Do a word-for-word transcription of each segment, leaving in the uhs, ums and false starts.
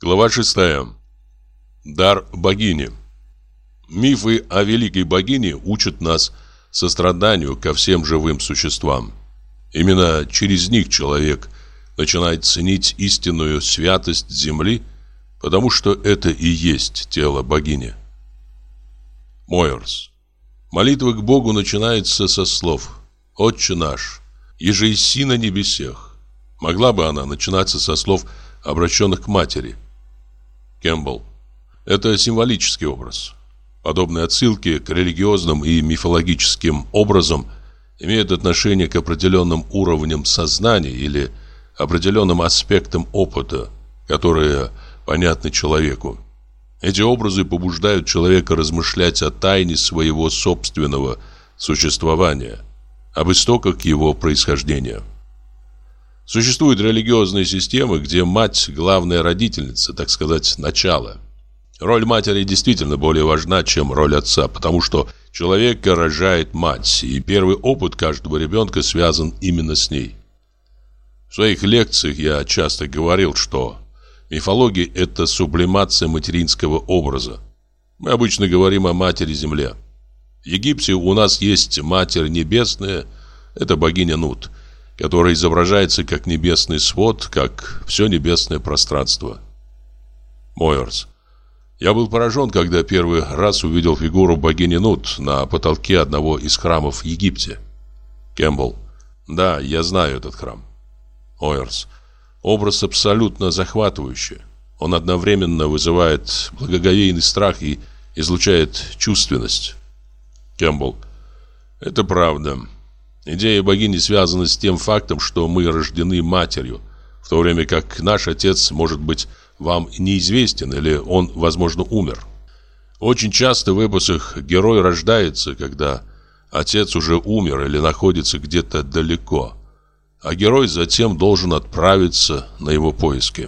Глава шестая. Дар богини. Мифы о великой богине учат нас состраданию ко всем живым существам. Именно через них человек начинает ценить истинную святость земли, потому что это и есть тело богини. Мойерс. Молитва к Богу начинается со слов «Отче наш, еже еси на небесех». Могла бы она начинаться со слов, обращенных к матери. Кэмпбелл. Это символический образ. Подобные отсылки к религиозным и мифологическим образам имеют отношение к определенным уровням сознания или определенным аспектам опыта, которые понятны человеку. Эти образы побуждают человека размышлять о тайне своего собственного существования, об истоках его происхождения. Существуют религиозные системы, где мать – главная родительница, так сказать, начало. Роль матери действительно более важна, чем роль отца, потому что человека рожает мать, и первый опыт каждого ребенка связан именно с ней. В своих лекциях я часто говорил, что мифология – это сублимация материнского образа. Мы обычно говорим о матери-земле. В Египте у нас есть Матерь Небесная, это богиня Нут, которая изображается как небесный свод, как все небесное пространство. Мойерс. Я был поражен, когда первый раз увидел фигуру богини Нут на потолке одного из храмов в Египте. Кэмпбелл. Да, я знаю этот храм. Мойерс. Образ абсолютно захватывающий. Он одновременно вызывает благоговейный страх и излучает чувственность. Кэмпбелл. Это правда. Идея богини связана с тем фактом, что мы рождены матерью, в то время как наш отец, может быть, вам неизвестен или он, возможно, умер. Очень часто в эпосах герой рождается, когда отец уже умер или находится где-то далеко, а герой затем должен отправиться на его поиски.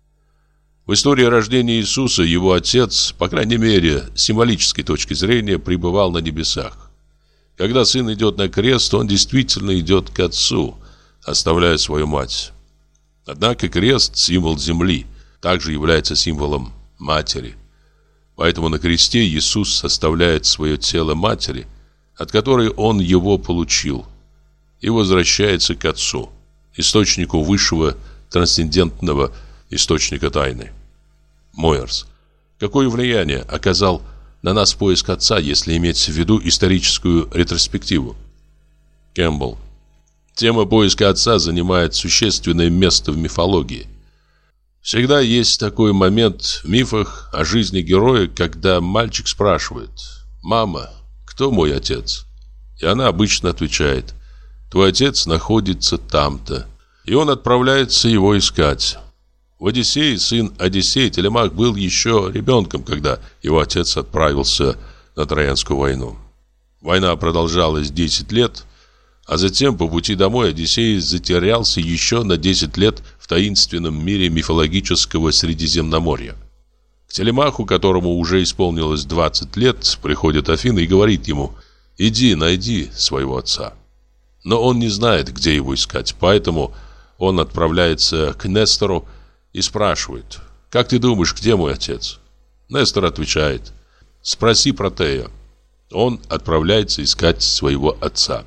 В истории рождения Иисуса его отец, по крайней мере, с символической точки зрения, пребывал на небесах. Когда сын идет на крест, он действительно идет к отцу, оставляя свою мать. Однако крест, символ земли, также является символом матери. Поэтому на кресте Иисус оставляет свое тело матери, от которой он его получил, и возвращается к отцу, источнику высшего трансцендентного источника тайны. Мойерс. Какое влияние оказал на нас поиск отца, если иметь в виду историческую ретроспективу? Кэмпбелл. Тема поиска отца занимает существенное место в мифологии. Всегда есть такой момент в мифах о жизни героя, когда мальчик спрашивает: «Мама, кто мой отец?» И она обычно отвечает: «Твой отец находится там-то». И он отправляется его искать. В «Одиссее» сын Одиссей Телемах был еще ребенком, когда его отец отправился на Троянскую войну. Война продолжалась десять лет, а затем по пути домой Одиссей затерялся еще на десять лет в таинственном мире мифологического Средиземноморья. К Телемаху, которому уже исполнилось двадцать лет, приходит Афина и говорит ему: «Иди, найди своего отца». Но он не знает, где его искать, поэтому он отправляется к Нестору и спрашивает: «Как ты думаешь, где мой отец?» Нестор отвечает: «Спроси Протея». Он отправляется искать своего отца.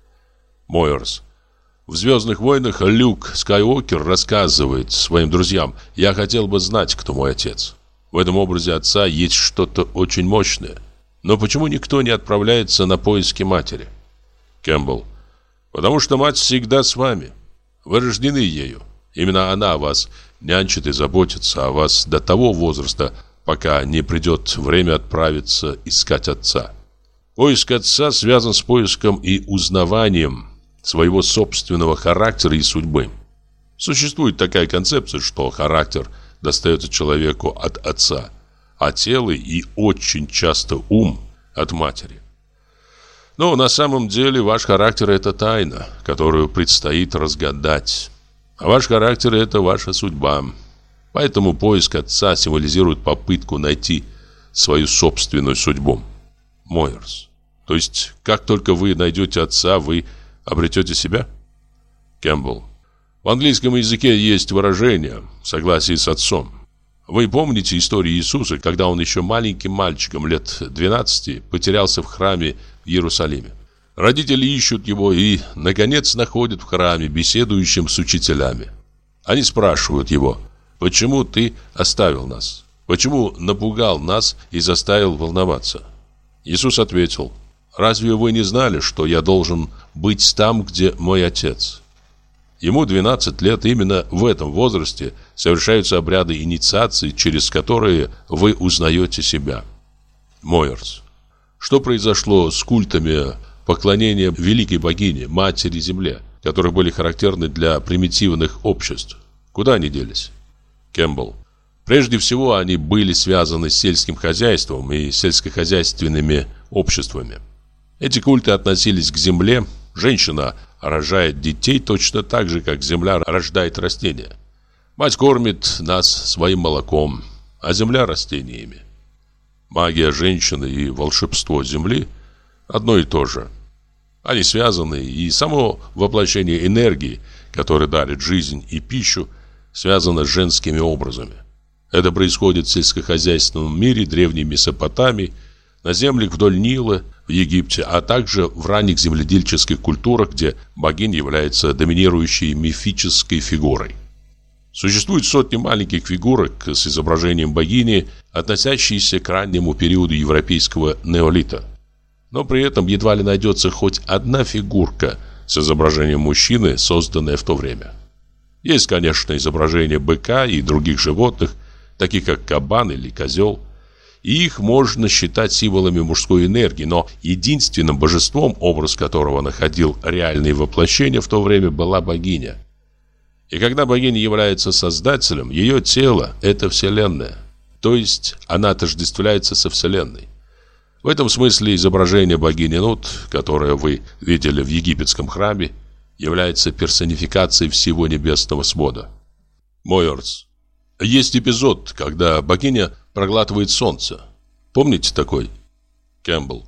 Мойерс. В «Звездных войнах» Люк Скайуокер рассказывает своим друзьям: «Я хотел бы знать, кто мой отец». В этом образе отца есть что-то очень мощное. Но почему никто не отправляется на поиски матери? Кэмпбелл. Потому что мать всегда с вами. Вы рождены ею. Именно она о вас нянчит и заботится о вас до того возраста, пока не придет время отправиться искать отца. Поиск отца связан с поиском и узнаванием своего собственного характера и судьбы. Существует такая концепция, что характер достается человеку от отца, а тело и очень часто ум от матери. Но на самом деле ваш характер – это тайна, которую предстоит разгадать. А ваш характер – это ваша судьба. Поэтому поиск отца символизирует попытку найти свою собственную судьбу. Мойерс. То есть, как только вы найдете отца, вы обретете себя? Кэмпбелл. В английском языке есть выражение «в согласии с отцом». Вы помните историю Иисуса, когда он еще маленьким мальчиком лет двенадцати потерялся в храме в Иерусалиме? Родители ищут его и, наконец, находят в храме, беседующим с учителями. Они спрашивают его: «Почему ты оставил нас? Почему напугал нас и заставил волноваться?» Иисус ответил: «Разве вы не знали, что я должен быть там, где мой Отец?» Ему двенадцать лет, именно в этом возрасте совершаются обряды инициации, через которые вы узнаете себя. Мойерс. Что произошло с культами поклонения великой богине, Матери Земле, которые были характерны для примитивных обществ? Куда они делись? Кэмпбелл. Прежде всего, они были связаны с сельским хозяйством и сельскохозяйственными обществами. Эти культы относились к земле. Женщина рожает детей точно так же, как земля рождает растения. Мать кормит нас своим молоком, а земля растениями. Магия женщины и волшебство земли одно и то же. Они связаны, и само воплощение энергии, которое дарит жизнь и пищу, связано с женскими образами. Это происходит в сельскохозяйственном мире древней Месопотамии, на землях вдоль Нила, в Египте, а также в ранних земледельческих культурах, где богиня является доминирующей мифической фигурой. Существуют сотни маленьких фигурок с изображением богини, относящиеся к раннему периоду европейского неолита. Но при этом едва ли найдется хоть одна фигурка с изображением мужчины, созданная в то время. Есть, конечно, изображения быка и других животных, таких как кабан или козел, и их можно считать символами мужской энергии, но единственным божеством, образ которого находил реальные воплощения в то время, была богиня. И когда богиня является создателем, ее тело – это Вселенная, то есть она отождествляется со Вселенной. В этом смысле изображение богини Нут, которое вы видели в египетском храме, является персонификацией всего небесного свода. Мойерс. Есть эпизод, когда богиня проглатывает солнце. Помните такой? Кэмпбелл.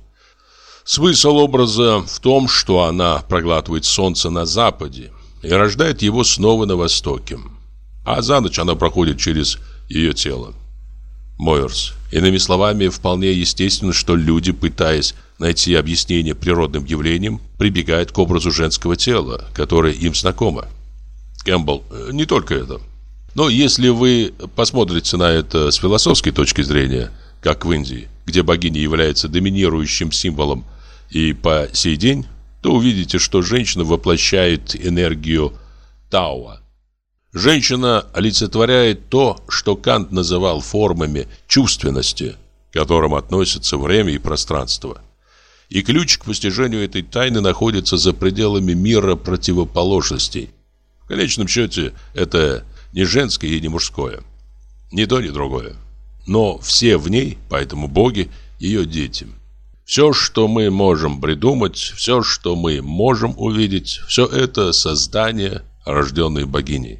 Смысл образа в том, что она проглатывает солнце на западе и рождает его снова на востоке, а за ночь она проходит через ее тело. Мойерс. Иными словами, вполне естественно, что люди, пытаясь найти объяснение природным явлениям, прибегают к образу женского тела, которое им знакомо. Кэмпбелл. Не только это. Но если вы посмотрите на это с философской точки зрения, как в Индии, где богиня является доминирующим символом и по сей день, то увидите, что женщина воплощает энергию Тао. Женщина олицетворяет то, что Кант называл формами чувственности, к которым относятся время и пространство. И ключ к постижению этой тайны находится за пределами мира противоположностей. В конечном счете, это не женское и не мужское. Ни то, ни другое. Но все в ней, поэтому боги, ее дети. Все, что мы можем придумать, все, что мы можем увидеть, все это создания, рожденные богиней.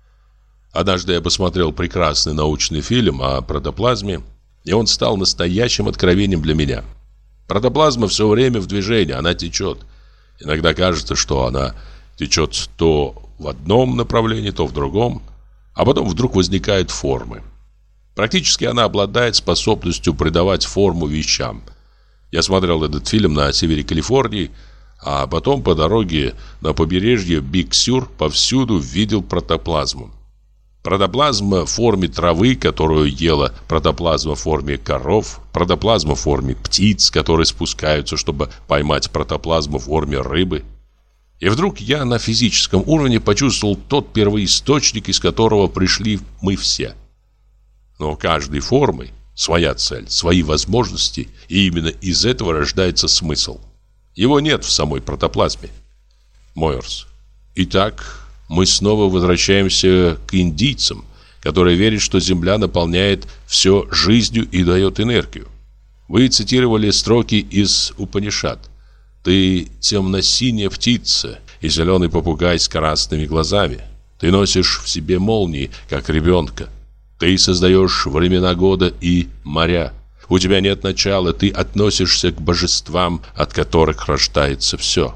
Однажды я посмотрел прекрасный научный фильм о протоплазме, и он стал настоящим откровением для меня. Протоплазма все время в движении, она течет. Иногда кажется, что она течет то в одном направлении, то в другом, а потом вдруг возникают формы. Практически она обладает способностью придавать форму вещам. Я смотрел этот фильм на севере Калифорнии, а потом по дороге на побережье Биг-Сюр повсюду видел протоплазму. Протоплазма в форме травы, которую ела протоплазма в форме коров, протоплазма в форме птиц, которые спускаются, чтобы поймать протоплазму в форме рыбы. И вдруг я на физическом уровне почувствовал тот первоисточник, из которого пришли мы все. Но у каждой формы своя цель, свои возможности, и именно из этого рождается смысл. Его нет в самой протоплазме. Мойерс. Итак, мы снова возвращаемся к индийцам, которые верят, что Земля наполняет все жизнью и дает энергию. Вы цитировали строки из Упанишад. Ты темно-синяя птица и зеленый попугай с красными глазами. Ты носишь в себе молнии, как ребенка. Ты создаешь времена года и моря. У тебя нет начала, ты относишься к божествам, от которых рождается все.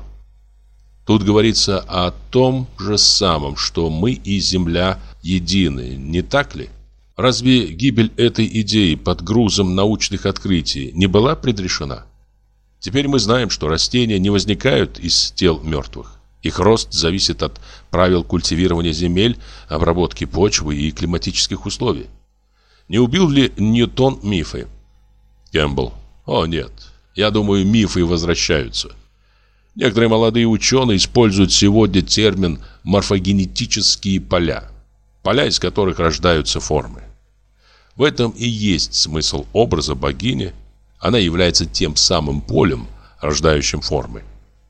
Тут говорится о том же самом, что мы и Земля едины, не так ли? Разве гибель этой идеи под грузом научных открытий не была предрешена? Теперь мы знаем, что растения не возникают из тел мертвых. Их рост зависит от правил культивирования земель, обработки почвы и климатических условий. Не убил ли Ньютон мифы? Кэмпбелл. О, нет. Я думаю, мифы возвращаются. Некоторые молодые ученые используют сегодня термин «морфогенетические поля», поля, из которых рождаются формы. В этом и есть смысл образа богини. Она является тем самым полем, рождающим формы.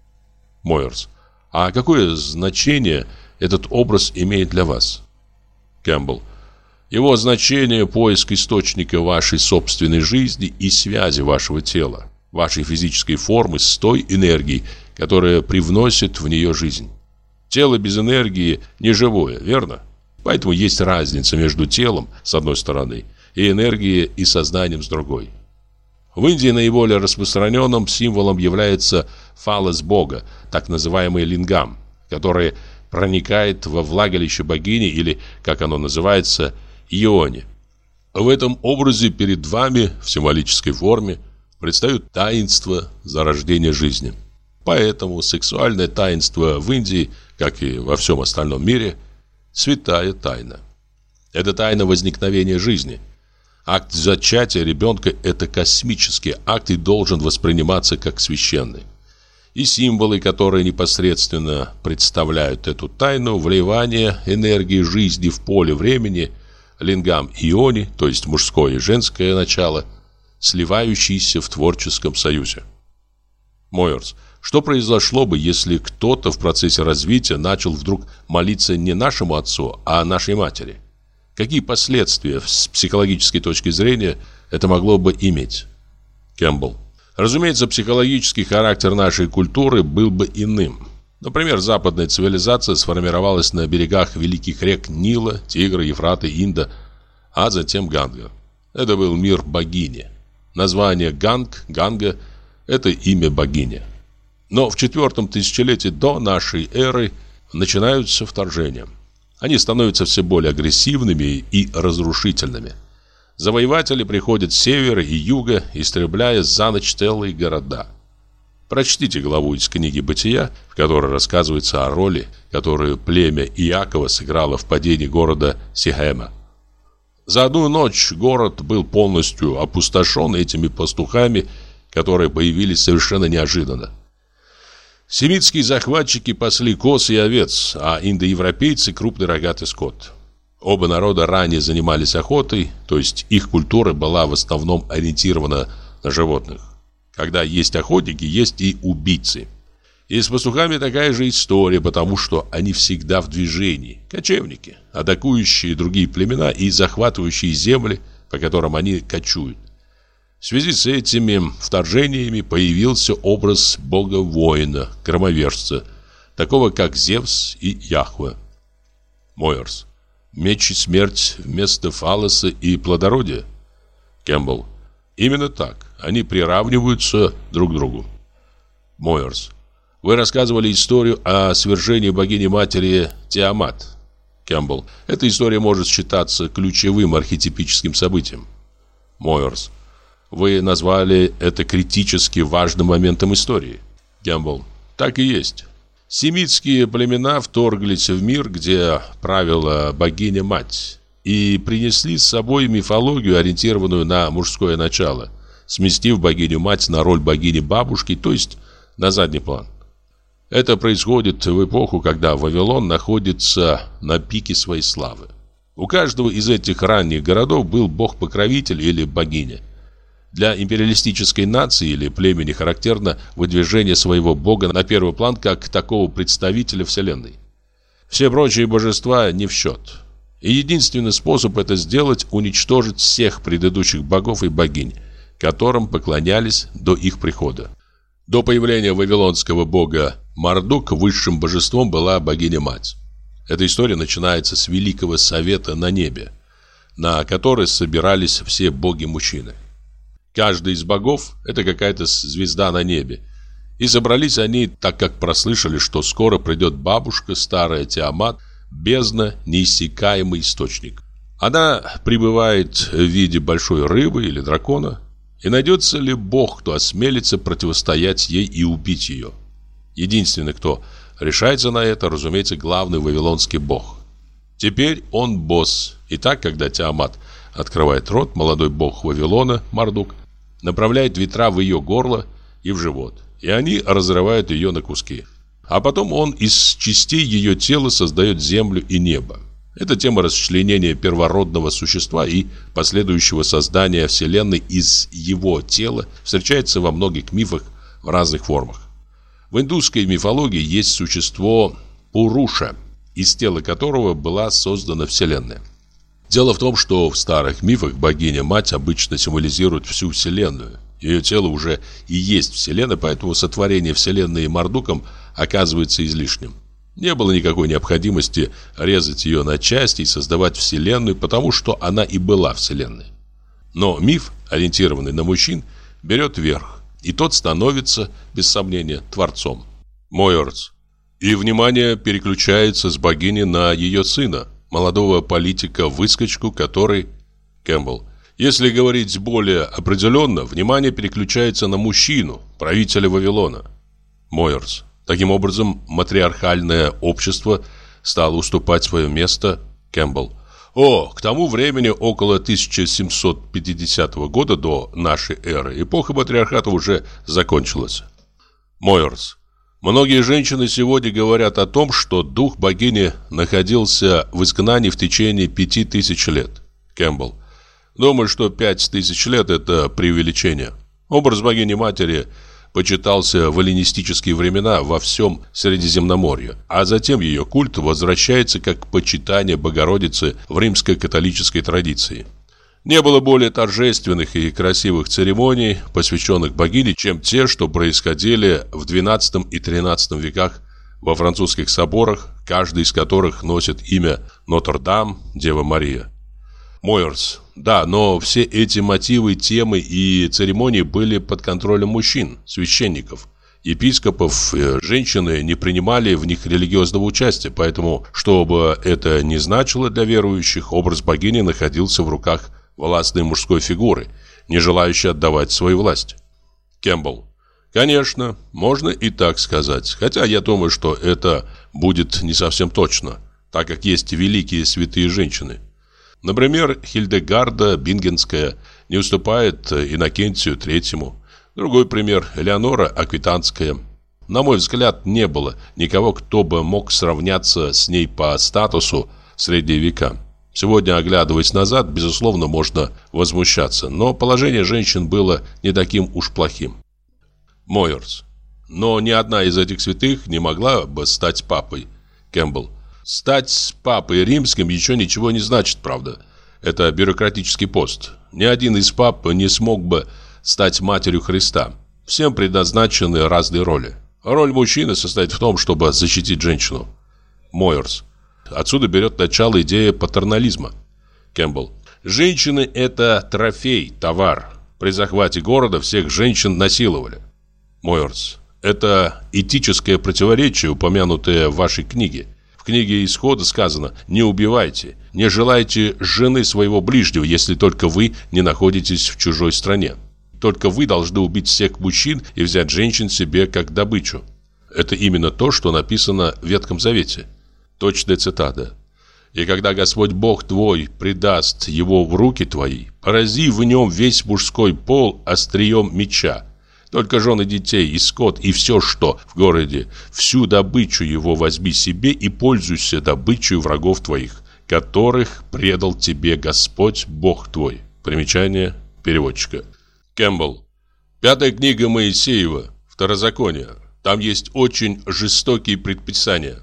Мойерс. А какое значение этот образ имеет для вас? Кэмпбелл. Его значение – поиск источника вашей собственной жизни и связи вашего тела, вашей физической формы с той энергией, которая привносит в нее жизнь. Тело без энергии не живое, верно? Поэтому есть разница между телом, с одной стороны, и энергией и сознанием, с другой. В Индии наиболее распространенным символом является фалос бога, так называемый лингам, который проникает во влагалище богини или, как оно называется, иони. В этом образе перед вами в символической форме предстает таинство зарождения жизни. Поэтому сексуальное таинство в Индии, как и во всем остальном мире, святая тайна. Это тайна возникновения жизни. Акт зачатия ребенка – это космический акт и должен восприниматься как священный. И символы, которые непосредственно представляют эту тайну вливания энергии жизни в поле времени, лингам и иони, то есть мужское и женское начало, сливающиеся в творческом союзе. Мойерс. Что произошло бы, если кто-то в процессе развития начал вдруг молиться не нашему отцу, а нашей матери? Какие последствия с психологической точки зрения это могло бы иметь? Кэмпбелл. Разумеется, психологический характер нашей культуры был бы иным. Например, западная цивилизация сформировалась на берегах великих рек Нила, Тигра, Ефрата, Инда, а затем Ганга. Это был мир богини. Название Ганг, Ганга – это имя богини. Но в четвертом тысячелетии до нашей эры начинаются вторжения. Они становятся все более агрессивными и разрушительными. Завоеватели приходят с севера и юга, истребляя за ночь целые города. Прочтите главу из книги «Бытия», в которой рассказывается о роли, которую племя Иакова сыграло в падении города Сихема. За одну ночь город был полностью опустошен этими пастухами, которые появились совершенно неожиданно. Семитские захватчики пасли коз и овец, а индоевропейцы – крупный рогатый скот. Оба народа ранее занимались охотой, то есть их культура была в основном ориентирована на животных. Когда есть охотники, есть и убийцы. И с пастухами такая же история, потому что они всегда в движении. Кочевники, атакующие другие племена и захватывающие земли, по которым они кочуют. В связи с этими вторжениями появился образ бога-воина, громовержца, такого как Зевс и Яхве. Мойерс. Меч и смерть вместо фалоса и плодородия. Кэмпбелл. Именно так. Они приравниваются друг к другу. Мойерс. Вы рассказывали историю о свержении богини-матери Тиамат. Кэмпбелл. Эта история может считаться ключевым архетипическим событием. Мойерс. Вы назвали это критически важным моментом истории. Кэмпбелл. Так и есть. Семитские племена вторглись в мир, где правила богиня-мать, и принесли с собой мифологию, ориентированную на мужское начало, сместив богиню-мать на роль богини-бабушки, то есть на задний план. Это происходит в эпоху, когда Вавилон находится на пике своей славы. У каждого из этих ранних городов был бог-покровитель или богиня. Для империалистической нации или племени характерно выдвижение своего бога на первый план как такого представителя вселенной. Все прочие божества не в счет. И единственный способ это сделать – уничтожить всех предыдущих богов и богинь, которым поклонялись до их прихода. До появления вавилонского бога Мардук высшим божеством была богиня-мать. Эта история начинается с Великого Совета на небе, на который собирались все боги-мужчины. Каждый из богов – это какая-то звезда на небе. И собрались они, так как прослышали, что скоро придет бабушка, старая Тиамат, бездна, неиссякаемый источник. Она пребывает в виде большой рыбы или дракона. И найдется ли бог, кто осмелится противостоять ей и убить ее? Единственный, кто решается на это, разумеется, главный вавилонский бог. Теперь он босс. И так, когда Тиамат открывает рот, молодой бог Вавилона, Мардук, направляет ветра в ее горло и в живот. И они разрывают ее на куски. А потом он из частей ее тела создает землю и небо. Это тема расчленения первородного существа и последующего создания Вселенной из его тела встречается во многих мифах в разных формах. В индусской мифологии есть существо Пуруша, из тела которого была создана Вселенная. Дело в том, что в старых мифах богиня-мать обычно символизирует всю Вселенную. Ее тело уже и есть Вселенная, поэтому сотворение Вселенной Мардуком оказывается излишним. Не было никакой необходимости резать ее на части и создавать Вселенную, потому что она и была Вселенной. Но миф, ориентированный на мужчин, берет верх, и тот становится, без сомнения, творцом. Мойерс. И внимание переключается с богини на ее сына, молодого политика-выскочку, который... Кэмпбелл. Если говорить более определенно, внимание переключается на мужчину, правителя Вавилона. Мойерс. Таким образом, матриархальное общество стало уступать свое место. Кэмпбелл. О, к тому времени, около тысяча семьсот пятидесятого года до нашей эры, эпоха матриархата уже закончилась. Мойерс. Многие женщины сегодня говорят о том, что дух богини находился в изгнании в течение пяти тысяч лет. Кэмпбелл. Думаю, что пять тысяч лет – это преувеличение. Образ богини-матери почитался в эллинистические времена во всем Средиземноморье, а затем ее культ возвращается как почитание Богородицы в римско-католической традиции. Не было более торжественных и красивых церемоний, посвященных богине, чем те, что происходили в двенадцатом и тринадцатом веках во французских соборах, каждый из которых носит имя Нотр-Дам, Дева Мария. Мойерс. Да, но все эти мотивы, темы и церемонии были под контролем мужчин, священников, епископов. Женщины не принимали в них религиозного участия, поэтому, что бы это ни значило для верующих, образ богини находился в руках властной мужской фигуры, не желающей отдавать свою власть. Кэмпбелл. Конечно, можно и так сказать, хотя я думаю, что это будет не совсем точно, так как есть великие святые женщины. Например, Хильдегарда Бингенская не уступает Иннокентию Третьему. Другой пример – Элеонора Аквитанская. На мой взгляд, не было никого, кто бы мог сравняться с ней по статусу в средние века. Сегодня, оглядываясь назад, безусловно, можно возмущаться, но положение женщин было не таким уж плохим. Мойерс. Но ни одна из этих святых не могла бы стать папой. Кэмпбелл. Стать папой римским еще ничего не значит, правда. Это бюрократический пост. Ни один из пап не смог бы стать матерью Христа. Всем предназначены разные роли. Роль мужчины состоит в том, чтобы защитить женщину. Мойерс. Отсюда берет начало идея патернализма. Кэмпбелл. Женщины – это трофей, товар. При захвате города всех женщин насиловали. Мойерс. Это этическое противоречие, упомянутое в вашей книге. В книге Исхода сказано: «Не убивайте, не желайте жены своего ближнего, если только вы не находитесь в чужой стране. Только вы должны убить всех мужчин и взять женщин себе как добычу». Это именно то, что написано в Ветхом Завете. Точная цитата. «И когда Господь Бог твой предаст его в руки твои, порази в нем весь мужской пол острием меча. Только жены детей и скот и все, что в городе, всю добычу его возьми себе и пользуйся добычей врагов твоих, которых предал тебе Господь Бог твой». Примечание переводчика. Кэмпбелл. Пятая книга Моисеева, Второзаконие. Там есть очень жестокие предписания.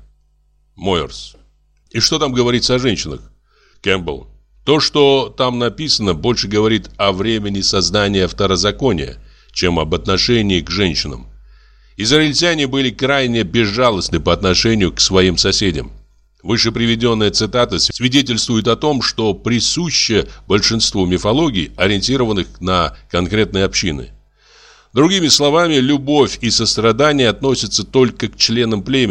Мойерс. И что там говорится о женщинах? Кэмпбелл. То, что там написано, больше говорит о времени создания Второзакония, чем об отношении к женщинам. Израильтяне были крайне безжалостны по отношению к своим соседям. Выше приведенная цитата свидетельствует о том, что присуще большинству мифологий, ориентированных на конкретные общины. Другими словами, любовь и сострадание относятся только к членам племени,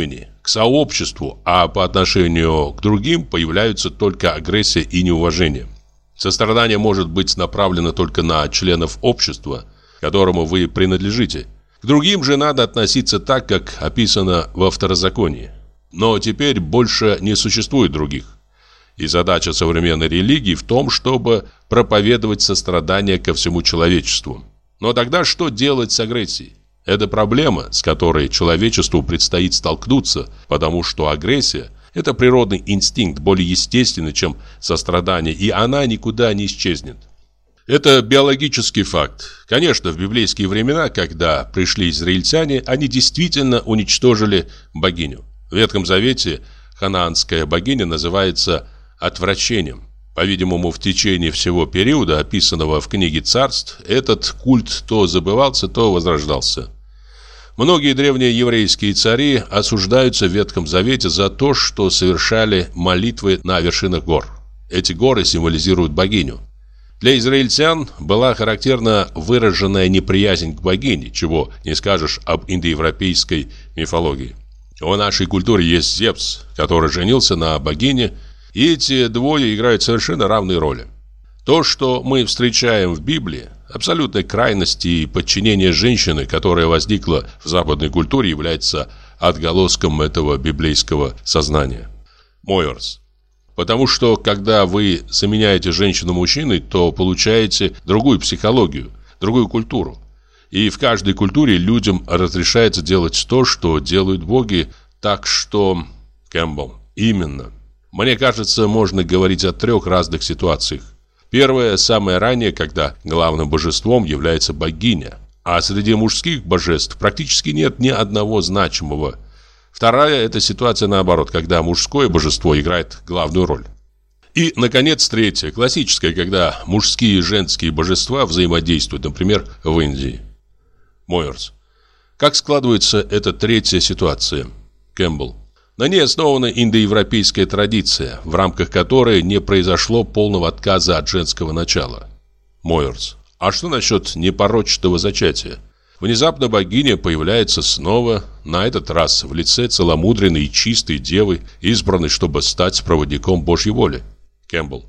к сообществу, а по отношению к другим появляются только агрессия и неуважение. Сострадание может быть направлено только на членов общества, которому вы принадлежите. К другим же надо относиться так, как описано во Второзаконии. Но теперь больше не существует других. И задача современной религии в том, чтобы проповедовать сострадание ко всему человечеству. Но тогда что делать с агрессией? Это проблема, с которой человечеству предстоит столкнуться, потому что агрессия – это природный инстинкт, более естественный, чем сострадание, и она никуда не исчезнет. Это биологический факт. Конечно, в библейские времена, когда пришли израильтяне, они действительно уничтожили богиню. В Ветхом Завете ханаанская богиня называется отвращением. По-видимому, в течение всего периода, описанного в книге Царств, этот культ то забывался, то возрождался. Многие древние еврейские цари осуждаются в Ветхом Завете за то, что совершали молитвы на вершинах гор. Эти горы символизируют богиню. Для израильтян была характерна выраженная неприязнь к богине, чего не скажешь об индоевропейской мифологии. В нашей культуре есть Зевс, который женился на богине, и эти двое играют совершенно равные роли. То, что мы встречаем в Библии, абсолютной крайности и подчинение женщины, которая возникла в западной культуре, является отголоском этого библейского сознания. Мойерс. Потому что, когда вы заменяете женщину мужчиной, то получаете другую психологию, другую культуру. И в каждой культуре людям разрешается делать то, что делают боги, так что... Кэмпбелл. Именно. Мне кажется, можно говорить о трех разных ситуациях. Первое, самое раннее, когда главным божеством является богиня, а среди мужских божеств практически нет ни одного значимого. Вторая – это ситуация наоборот, когда мужское божество играет главную роль. И, наконец, третья, классическая, когда мужские и женские божества взаимодействуют, например, в Индии. Мойерс. Как складывается эта третья ситуация? Кэмпбелл. На ней основана индоевропейская традиция, в рамках которой не произошло полного отказа от женского начала. Мойерс. А что насчет непорочного зачатия? Внезапно богиня появляется снова, на этот раз в лице целомудренной и чистой девы, избранной, чтобы стать проводником Божьей воли. Кэмпбелл.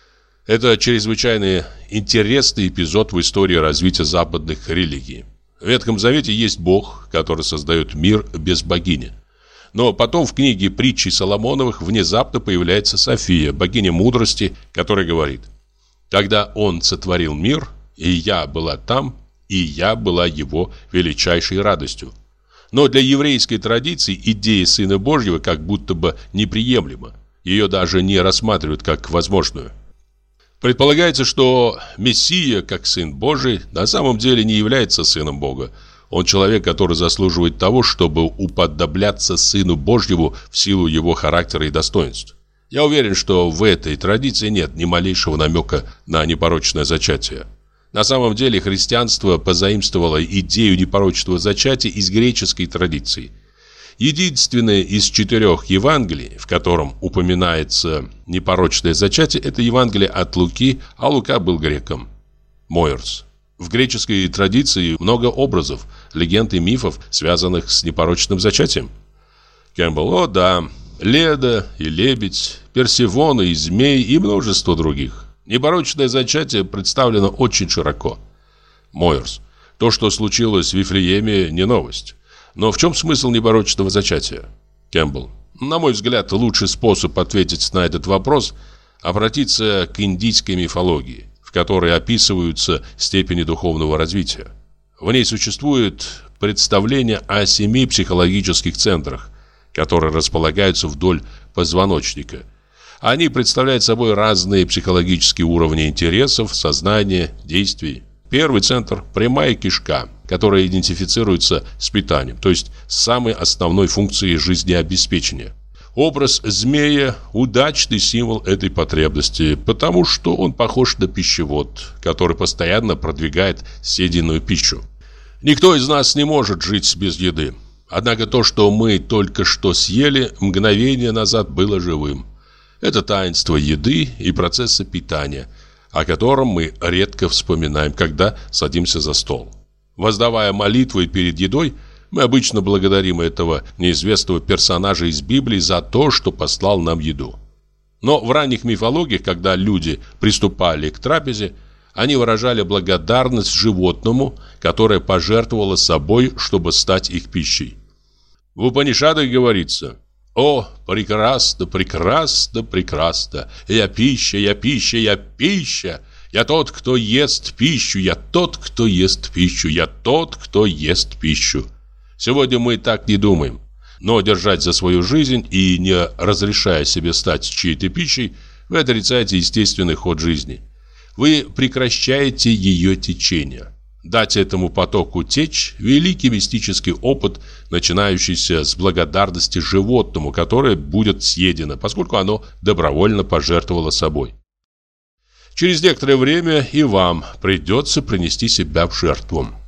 Это чрезвычайно интересный эпизод в истории развития западных религий. В Ветхом Завете есть Бог, который создает мир без богини. Но потом в книге притчи Соломоновых внезапно появляется София, богиня мудрости, которая говорит: «Когда он сотворил мир, и я была там, и я была его величайшей радостью». Но для еврейской традиции идея Сына Божьего как будто бы неприемлема. Ее даже не рассматривают как возможную. Предполагается, что Мессия, как Сын Божий, на самом деле не является Сыном Бога. Он человек, который заслуживает того, чтобы уподобляться Сыну Божьему в силу его характера и достоинств. Я уверен, что в этой традиции нет ни малейшего намека на непорочное зачатие. На самом деле христианство позаимствовало идею непорочного зачатия из греческой традиции. Единственное из четырех Евангелий, в котором упоминается непорочное зачатие, это Евангелие от Луки, а Лука был греком. Мойерс. В греческой традиции много образов, легенд и мифов, связанных с непорочным зачатием. Кэмпбелл. О, да. Леда и лебедь, Персефона и змей и множество других. Непорочное зачатие представлено очень широко. Мойерс. То, что случилось в Вифлееме, не новость. Но в чем смысл непорочного зачатия? Кэмпбелл. На мой взгляд, лучший способ ответить на этот вопрос – обратиться к индийской мифологии, в которой описываются степени духовного развития. В ней существует представление о семи психологических центрах, которые располагаются вдоль позвоночника. Они представляют собой разные психологические уровни интересов, сознания, действий. Первый центр – прямая кишка, которая идентифицируется с питанием, то есть с самой основной функцией жизнеобеспечения. Образ змея – удачный символ этой потребности, потому что он похож на пищевод, который постоянно продвигает съеденную пищу. Никто из нас не может жить без еды. Однако то, что мы только что съели, мгновение назад было живым. Это таинство еды и процесса питания, о котором мы редко вспоминаем, когда садимся за стол. Воздавая молитвы перед едой, Мы обычно благодарим этого неизвестного персонажа из Библии за то, что послал нам еду. Но в ранних мифологиях, когда люди приступали к трапезе, они выражали благодарность животному, которое пожертвовало собой, чтобы стать их пищей. В Упанишадах говорится: «О, прекрасно, прекрасно, прекрасно! Я пища, я пища, я пища! Я тот, кто ест пищу, я тот, кто ест пищу, я тот, кто ест пищу». Сегодня мы так не думаем. Но держать за свою жизнь и не разрешая себе стать чьей-то пищей, вы отрицаете естественный ход жизни. Вы прекращаете ее течение. Дать этому потоку течь – великий мистический опыт, начинающийся с благодарности животному, которое будет съедено, поскольку оно добровольно пожертвовало собой. Через некоторое время и вам придется принести себя в жертву.